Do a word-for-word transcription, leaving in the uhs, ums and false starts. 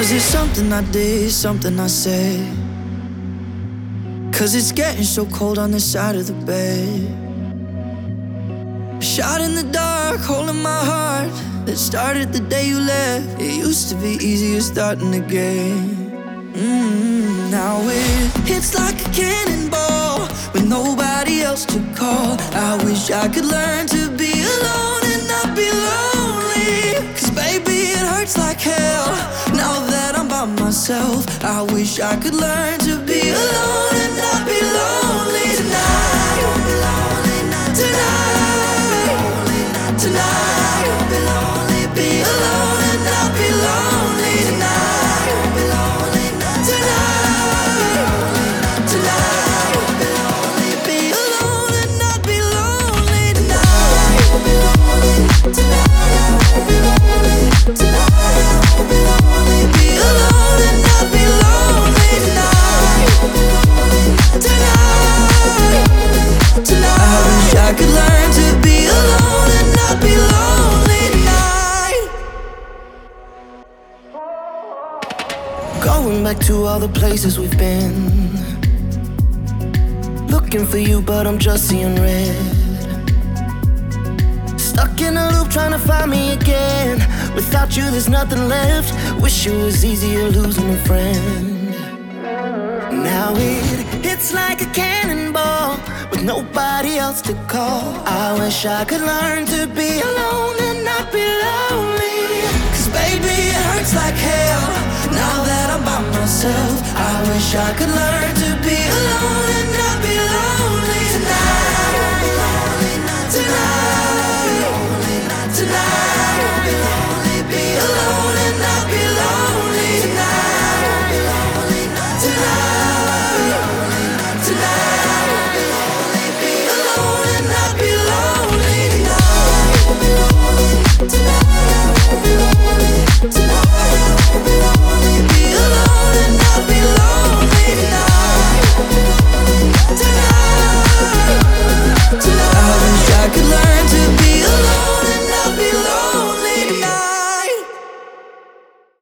Was it something I did, something I said? Cause it's getting so cold on this side of the bed. Shot in the dark, holding my heart that started the day you left. It used to be easier starting again. mm, Now it hits like a cannonball with nobody else to call. I wish I could learn to be alone and not be lonely. Cause baby it hurts like hell now that I'm by myself. I wish I could learn to be alone and not be lonely. Tonight, tonight, tonight, be lonely, be alone and not be lonely. Tonight, tonight, tonight, be lonely, be alone and not be lonely. Tonight, be lonely, tonight, be lonely, tonight, be lonely, be alone and not be lonely. Tonight, tonight, tonight, I wish I could learn to be alone and not be lonely tonight. Going back to all the places we've been, looking for you but I'm just seeing red. Stuck in a loop trying to find me again. Without you there's nothing left. Wish it was easier losing a friend. Now it hits like a cannonball with nobody else to call. I wish I could learn to be alone and not be lonely. Cause baby it hurts like hell now that I'm by myself. I wish I could learn to be alone and not be lonely. Tonight, tonight, tonight, be lonely, be alone and not be lonely. Tonight, tonight, tonight, be lonely, be alone and not be lonely. Tonight, tonight,